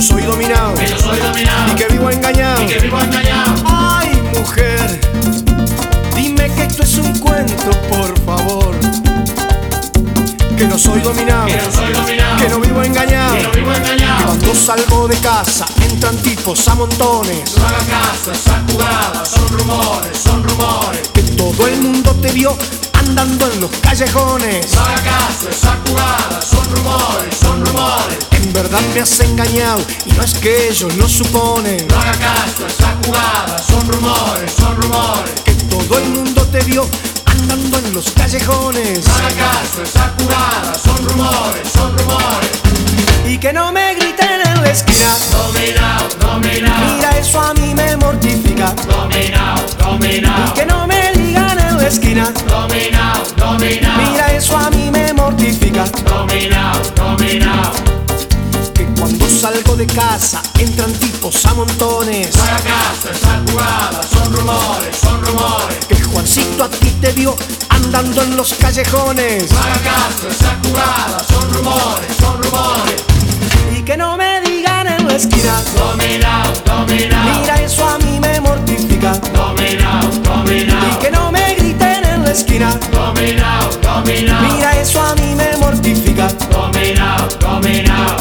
soy dominado, y que vivo engañado. Ay, mujer, dime que esto es un cuento, por favor. Que no soy dominado, que no vivo engañado. Cuando salgo de casa entran tipos a montones. No hagas caso, esa jugada, son rumores. Que todo el mundo te vio andando en los callejones. No hagas caso, esa jugada, son rumores. En verdad me has engañado y no es que ellos lo suponen. No hagas caso, esa jugada, son rumores. Que todo el mundo te vio andando en los callejones. No hagas caso, esa jugada, son rumores. Y que no me griten en la esquina. Dominado. Mira, eso a mí me mortifica. Dominado. Y que no me digan en la esquina. Dominado. Mira, eso a mí me mortifica. Dominado. Que cuando salgo de casa entran tipos a montones. No hagas caso, esa jugada, son rumores. Que Juancito a ti te vio andando en los callejones. No hagas caso, esa jugada, son rumores. Y que no me digan en la esquina. Dominado. Mira, eso a mí me mortifica. Dominado. Y que no me griten en la esquina. Dominado. Mira, eso a mí me mortifica. Dominado.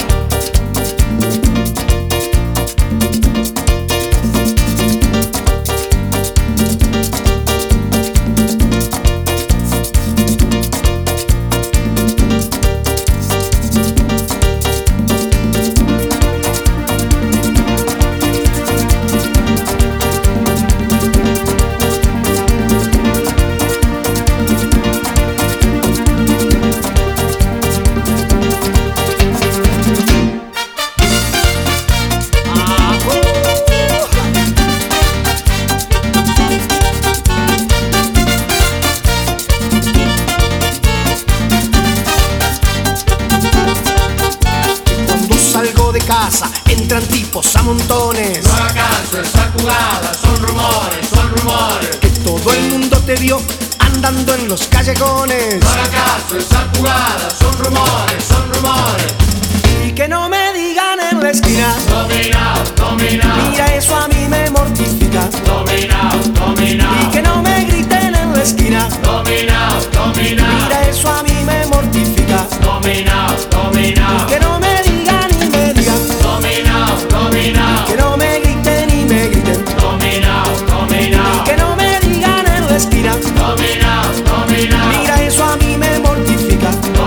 Salgo de casa, entran tipos a montones. No hagas caso, esa jugada, son rumores. Que todo el mundo te vio andando en los callejones. No hagas caso, esa jugada, son rumores. Y que no me digan en la esquina. Dominado. Mira, eso a mí me mortifica. Dominado. Y que no me griten en la esquina. Dominado. Mira, eso a mí me mortifica. Dominado. Y que no me digan ni me digan. Dominado. Que no me griten ni me griten. Dominado. Y que no me digan en la esquina. Dominado. Mira, eso a mí me mortifica.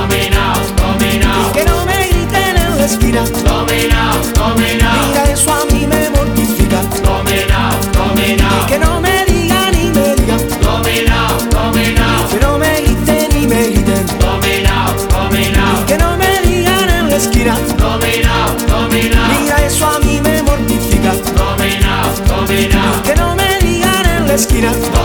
Y que no me griten en la esquina. Dominado. Mira, eso a mí me mortifica. Y que no me digan ni me digan. Que no me griten ni me griten. Y que no me digan en la esquina. Mira, eso a mí me mortifica. Y que no me digan en la esquina.